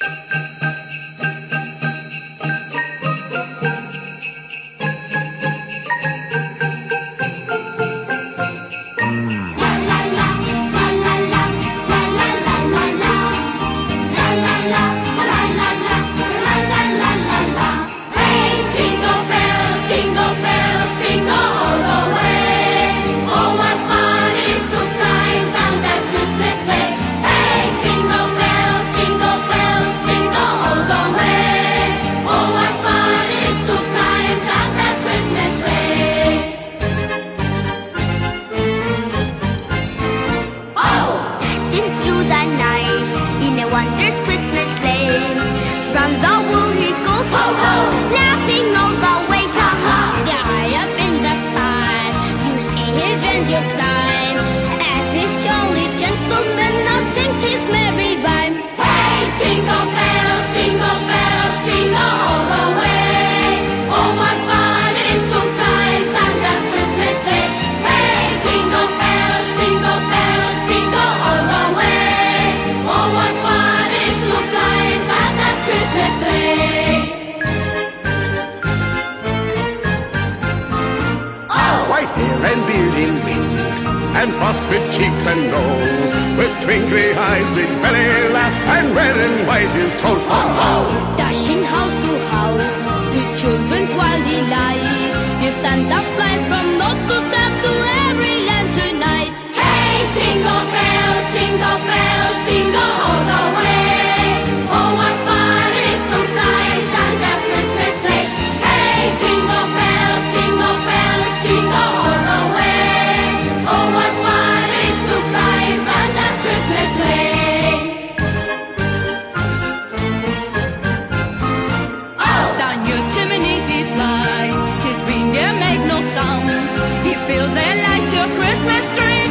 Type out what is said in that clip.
And frost with cheeks and nose, with twinkly eyes, big belly lass, and red and white his toes. Ho, ho! Dashing house to house, with children's wild delight, the Santa flies from north to south to every land tonight. Hey, jingle bells, jingle all the way. Oh, what fun it is to fly in Santa's Christmas sleigh. Hey, jingle bells, jingle all the way. Oh, what fun it is to fly in Santa's Christmas sleigh. Oh! Down your chimney he flies, his reindeer make no sound. He feels they light your Christmas tree.